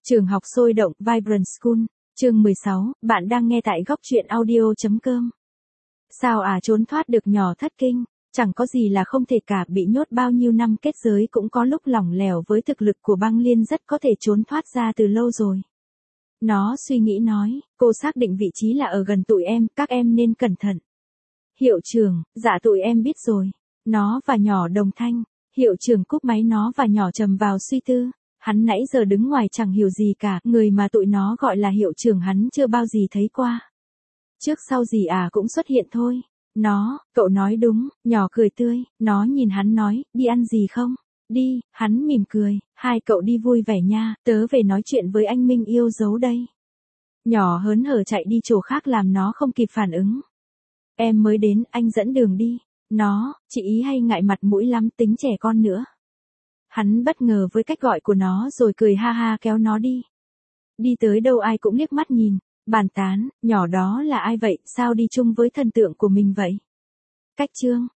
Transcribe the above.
Trường học sôi động, Vibrant School, chương 16, bạn đang nghe tại góc truyện audio.com. Sao trốn thoát được nhỏ thất kinh, chẳng có gì là không thể cả, bị nhốt bao nhiêu năm kết giới cũng có lúc lỏng lẻo, với thực lực của băng liên rất có thể trốn thoát ra từ lâu rồi. Nó suy nghĩ nói, cô xác định vị trí là ở gần tụi em, các em nên cẩn thận. Hiệu trưởng, dạ tụi em biết rồi. Nó và nhỏ đồng thanh. Hiệu trưởng cúp máy nó và nhỏ trầm vào suy tư. Hắn nãy giờ đứng ngoài chẳng hiểu gì cả, người mà tụi nó gọi là hiệu trưởng hắn chưa bao gì thấy qua. Trước sau gì cũng xuất hiện thôi. Cậu nói đúng, nhỏ cười tươi, nó nhìn hắn nói, đi ăn gì không? Đi, hắn mỉm cười, hai cậu đi vui vẻ nha, tớ về nói chuyện với anh Minh yêu dấu đây. Nhỏ hớn hở chạy đi chỗ khác làm nó không kịp phản ứng. Em mới đến, anh dẫn đường đi. Chị ý hay ngại mặt mũi lắm, tính trẻ con nữa. Hắn bất ngờ với cách gọi của nó rồi cười ha ha kéo nó đi. Đi tới đâu ai cũng liếc mắt nhìn, bàn tán, nhỏ đó là ai vậy, sao đi chung với thần tượng của mình vậy? Cách chương,